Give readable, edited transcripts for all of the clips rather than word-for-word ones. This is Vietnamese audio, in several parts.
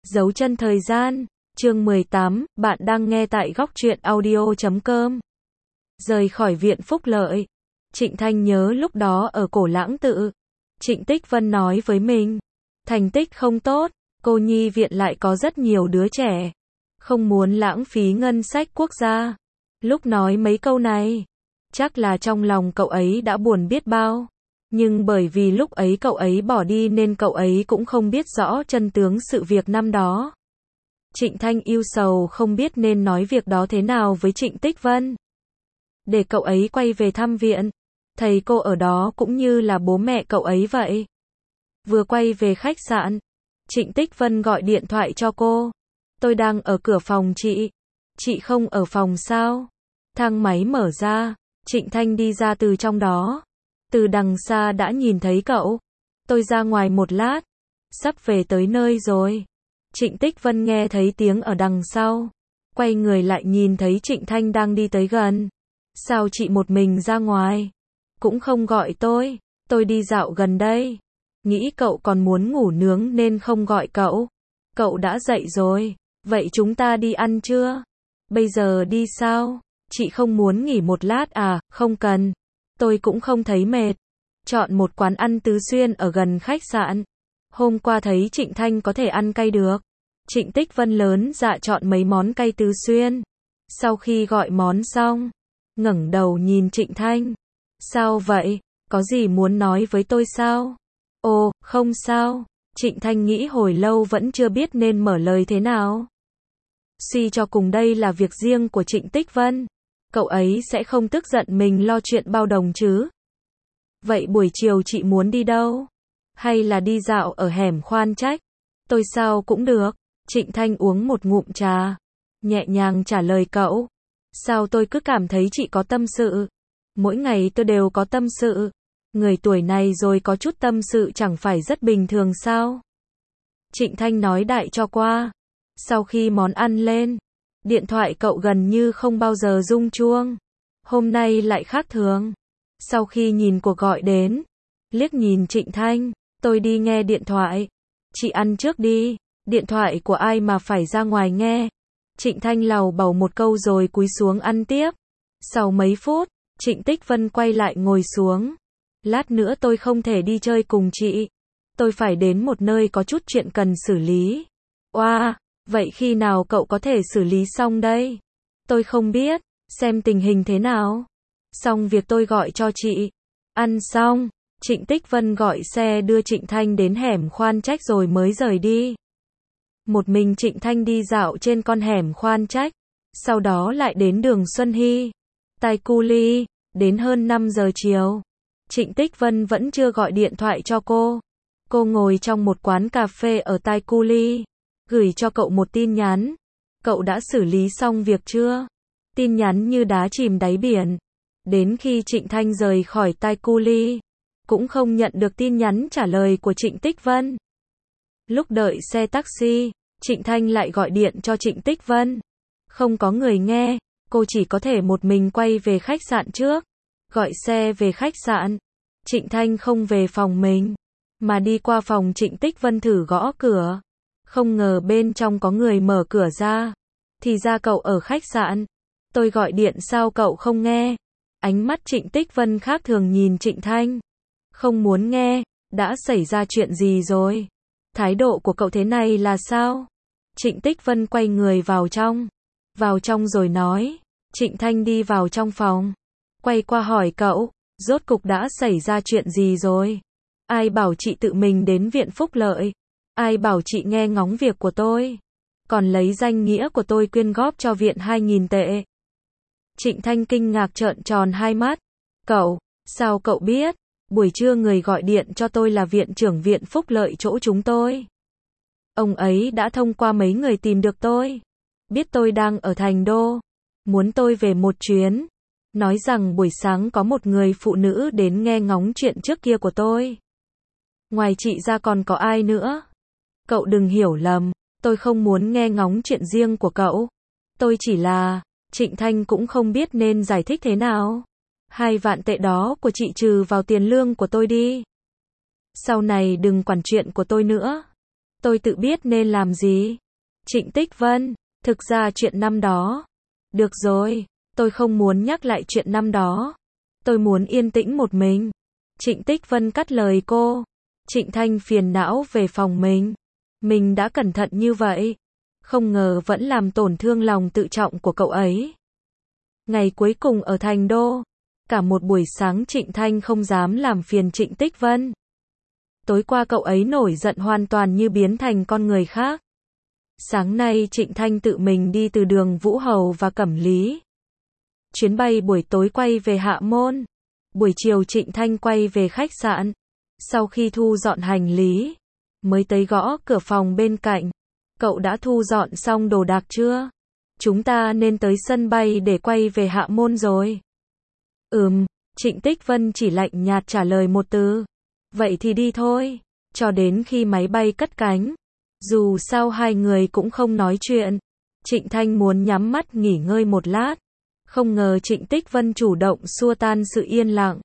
Dấu chân thời gian, chương 18, bạn đang nghe tại góc truyện audio.com. Rời khỏi viện Phúc Lợi. Trịnh Thanh nhớ lúc đó ở Cổ Lãng Tự. Trịnh Tích Vân nói với mình, thành tích không tốt, cô nhi viện lại có rất nhiều đứa trẻ. Không muốn lãng phí ngân sách quốc gia. Lúc nói mấy câu này, chắc là trong lòng cậu ấy đã buồn biết bao. Nhưng bởi vì lúc ấy cậu ấy bỏ đi nên cậu ấy cũng không biết rõ chân tướng sự việc năm đó. Trịnh Thanh ưu sầu không biết nên nói việc đó thế nào với Trịnh Tích Vân. Để cậu ấy quay về thăm viện. Thầy cô ở đó cũng như là bố mẹ cậu ấy vậy. Vừa quay về khách sạn, Trịnh Tích Vân gọi điện thoại cho cô. Tôi đang ở cửa phòng chị. Chị không ở phòng sao? Thang máy mở ra, Trịnh Thanh đi ra từ trong đó. Từ đằng xa đã nhìn thấy cậu. Tôi ra ngoài một lát. Sắp về tới nơi rồi. Trịnh Tích Vân nghe thấy tiếng ở đằng sau. Quay người lại nhìn thấy Trịnh Thanh đang đi tới gần. Sao chị một mình ra ngoài? Cũng không gọi tôi đi dạo gần đây. Nghĩ cậu còn muốn ngủ nướng nên không gọi cậu. Cậu đã dậy rồi. Vậy chúng ta đi ăn chưa? Bây giờ đi sao? Chị không muốn nghỉ một lát à? Không cần. Tôi cũng không thấy mệt. Chọn một quán ăn Tứ Xuyên ở gần khách sạn. Hôm qua thấy Trịnh Thanh có thể ăn cay được. Trịnh Tích Vân lớn dạ chọn mấy món cay Tứ Xuyên. Sau khi gọi món xong, ngẩng đầu nhìn Trịnh Thanh. Sao vậy? Có gì muốn nói với tôi sao? Ồ, không sao. Trịnh Thanh nghĩ hồi lâu vẫn chưa biết nên mở lời thế nào. Suy cho cùng đây là việc riêng của Trịnh Tích Vân. Cậu ấy sẽ không tức giận mình lo chuyện bao đồng chứ. Vậy buổi chiều chị muốn đi đâu? Hay là đi dạo ở hẻm Khoan Trách? Tôi sao cũng được. Trịnh Thanh uống một ngụm trà. Nhẹ nhàng trả lời cậu. Sao tôi cứ cảm thấy chị có tâm sự? Mỗi ngày tôi đều có tâm sự. Người tuổi này rồi có chút tâm sự chẳng phải rất bình thường sao? Trịnh Thanh nói đại cho qua. Sau khi món ăn lên, điện thoại cậu gần như không bao giờ rung chuông. Hôm nay lại khác thường. Sau khi nhìn cuộc gọi đến, liếc nhìn Trịnh Thanh, tôi đi nghe điện thoại. Chị ăn trước đi, điện thoại của ai mà phải ra ngoài nghe. Trịnh Thanh lầu bầu một câu rồi cúi xuống ăn tiếp. Sau mấy phút, Trịnh Tích Vân quay lại ngồi xuống. Lát nữa tôi không thể đi chơi cùng chị. Tôi phải đến một nơi có chút chuyện cần xử lý. Oa, vậy khi nào cậu có thể xử lý xong đây? Tôi không biết, xem tình hình thế nào. Xong việc tôi gọi cho chị. Ăn xong, Trịnh Tích Vân gọi xe đưa Trịnh Thanh đến hẻm Khoan Trách rồi mới rời đi. Một mình Trịnh Thanh đi dạo trên con hẻm Khoan Trách. Sau đó lại đến đường Xuân Hy, Taikoo Li. Đến hơn 5 giờ chiều. Trịnh Tích Vân vẫn chưa gọi điện thoại cho cô. Cô ngồi trong một quán cà phê ở Taikoo Li. Gửi cho cậu một tin nhắn. Cậu đã xử lý xong việc chưa? Tin nhắn như đá chìm đáy biển. Đến khi Trịnh Thanh rời khỏi Taikoo Li, cũng không nhận được tin nhắn trả lời của Trịnh Tích Vân. Lúc đợi xe taxi, Trịnh Thanh lại gọi điện cho Trịnh Tích Vân. Không có người nghe, cô chỉ có thể một mình quay về khách sạn trước. Gọi xe về khách sạn. Trịnh Thanh không về phòng mình, mà đi qua phòng Trịnh Tích Vân thử gõ cửa. Không ngờ bên trong có người mở cửa ra. Thì ra cậu ở khách sạn. Tôi gọi điện sao cậu không nghe? Ánh mắt Trịnh Tích Vân khác thường nhìn Trịnh Thanh. Không muốn nghe, đã xảy ra chuyện gì rồi? Thái độ của cậu thế này là sao? Trịnh Tích Vân quay người vào trong. Vào trong rồi nói. Trịnh Thanh đi vào trong phòng. Quay qua hỏi cậu, rốt cục đã xảy ra chuyện gì rồi? Ai bảo chị tự mình đến viện Phúc Lợi? Ai bảo chị nghe ngóng việc của tôi? Còn lấy danh nghĩa của tôi quyên góp cho viện 2.000 tệ. Trịnh Thanh kinh ngạc trợn tròn hai mắt. Cậu, sao cậu biết? Buổi trưa người gọi điện cho tôi là viện trưởng viện Phúc Lợi chỗ chúng tôi. Ông ấy đã thông qua mấy người tìm được tôi. Biết tôi đang ở Thành Đô. Muốn tôi về một chuyến. Nói rằng buổi sáng có một người phụ nữ đến nghe ngóng chuyện trước kia của tôi. Ngoài chị ra còn có ai nữa? Cậu đừng hiểu lầm, tôi không muốn nghe ngóng chuyện riêng của cậu. Tôi chỉ là, Trịnh Thanh cũng không biết nên giải thích thế nào. 2 vạn tệ đó của chị trừ vào tiền lương của tôi đi. Sau này đừng quản chuyện của tôi nữa. Tôi tự biết nên làm gì. Trịnh Tích Vân, thực ra chuyện năm đó. Được rồi, tôi không muốn nhắc lại chuyện năm đó. Tôi muốn yên tĩnh một mình. Trịnh Tích Vân cắt lời cô. Trịnh Thanh phiền não về phòng mình. Mình đã cẩn thận như vậy. Không ngờ vẫn làm tổn thương lòng tự trọng của cậu ấy. Ngày cuối cùng ở Thành Đô. Cả một buổi sáng Trịnh Thanh không dám làm phiền Trịnh Tích Vân. Tối qua cậu ấy nổi giận hoàn toàn như biến thành con người khác. Sáng nay Trịnh Thanh tự mình đi từ đường Vũ Hầu và Cẩm Lý. Chuyến bay buổi tối quay về Hạ Môn. Buổi chiều Trịnh Thanh quay về khách sạn. Sau khi thu dọn hành lý, mới tới gõ cửa phòng bên cạnh. Cậu đã thu dọn xong đồ đạc chưa? Chúng ta nên tới sân bay để quay về Hạ Môn rồi. Trịnh Tích Vân chỉ lạnh nhạt trả lời một từ. Vậy thì đi thôi. Cho đến khi máy bay cất cánh. Dù sao hai người cũng không nói chuyện. Trịnh Thanh muốn nhắm mắt nghỉ ngơi một lát. Không ngờ Trịnh Tích Vân chủ động xua tan sự yên lặng.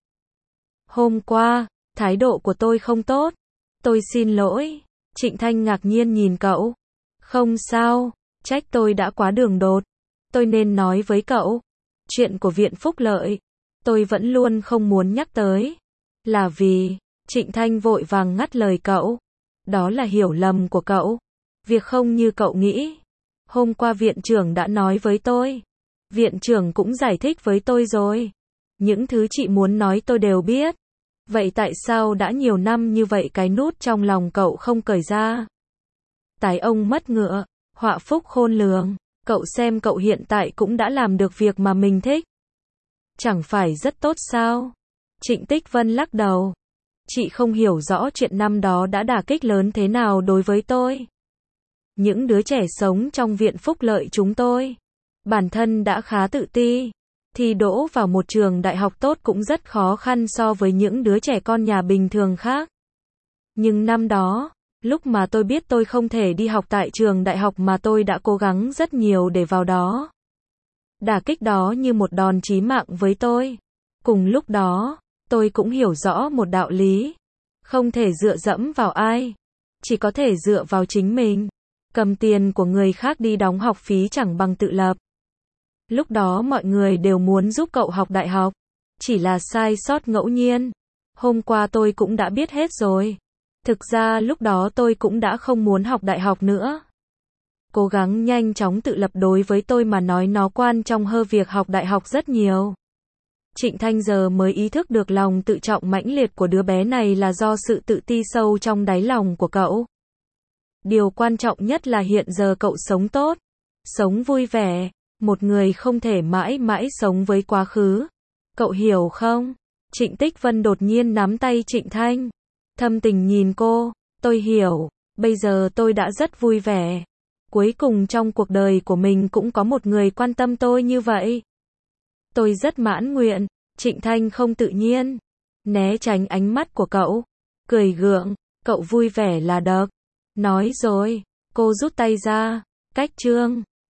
Hôm qua, thái độ của tôi không tốt. Tôi xin lỗi. Trịnh Thanh ngạc nhiên nhìn cậu. Không sao, trách tôi đã quá đường đột. Tôi nên nói với cậu. Chuyện của Viện Phúc Lợi. Tôi vẫn luôn không muốn nhắc tới. Là vì, Trịnh Thanh vội vàng ngắt lời cậu. Đó là hiểu lầm của cậu. Việc không như cậu nghĩ. Hôm qua viện trưởng đã nói với tôi. Viện trưởng cũng giải thích với tôi rồi. Những thứ chị muốn nói tôi đều biết. Vậy tại sao đã nhiều năm như vậy cái nút trong lòng cậu không cởi ra? Tái ông mất ngựa, họa phúc khôn lường. Cậu xem cậu hiện tại cũng đã làm được việc mà mình thích. Chẳng phải rất tốt sao? Trịnh Tích Vân lắc đầu. Chị không hiểu rõ chuyện năm đó đã đả kích lớn thế nào đối với tôi. Những đứa trẻ sống trong Viện Phúc Lợi chúng tôi. Bản thân đã khá tự ti. Thi đỗ vào một trường đại học tốt cũng rất khó khăn so với những đứa trẻ con nhà bình thường khác. Nhưng năm đó, lúc mà tôi biết tôi không thể đi học tại trường đại học mà tôi đã cố gắng rất nhiều để vào đó. Đả kích đó như một đòn chí mạng với tôi. Cùng lúc đó, tôi cũng hiểu rõ một đạo lý. Không thể dựa dẫm vào ai. Chỉ có thể dựa vào chính mình. Cầm tiền của người khác đi đóng học phí chẳng bằng tự lập. Lúc đó mọi người đều muốn giúp cậu học đại học. Chỉ là sai sót ngẫu nhiên. Hôm qua tôi cũng đã biết hết rồi. Thực ra lúc đó tôi cũng đã không muốn học đại học nữa. Cố gắng nhanh chóng tự lập đối với tôi mà nói nó quan trọng hơn việc học đại học rất nhiều. Trịnh Thanh giờ mới ý thức được lòng tự trọng mãnh liệt của đứa bé này là do sự tự ti sâu trong đáy lòng của cậu. Điều quan trọng nhất là hiện giờ cậu sống tốt, sống vui vẻ. Một người không thể mãi mãi sống với quá khứ. Cậu hiểu không? Trịnh Tích Vân đột nhiên nắm tay Trịnh Thanh. Thâm tình nhìn cô. Tôi hiểu. Bây giờ tôi đã rất vui vẻ. Cuối cùng trong cuộc đời của mình cũng có một người quan tâm tôi như vậy. Tôi rất mãn nguyện. Trịnh Thanh không tự nhiên. Né tránh ánh mắt của cậu. Cười gượng. Cậu vui vẻ là được. Nói rồi. Cô rút tay ra. Cách chương.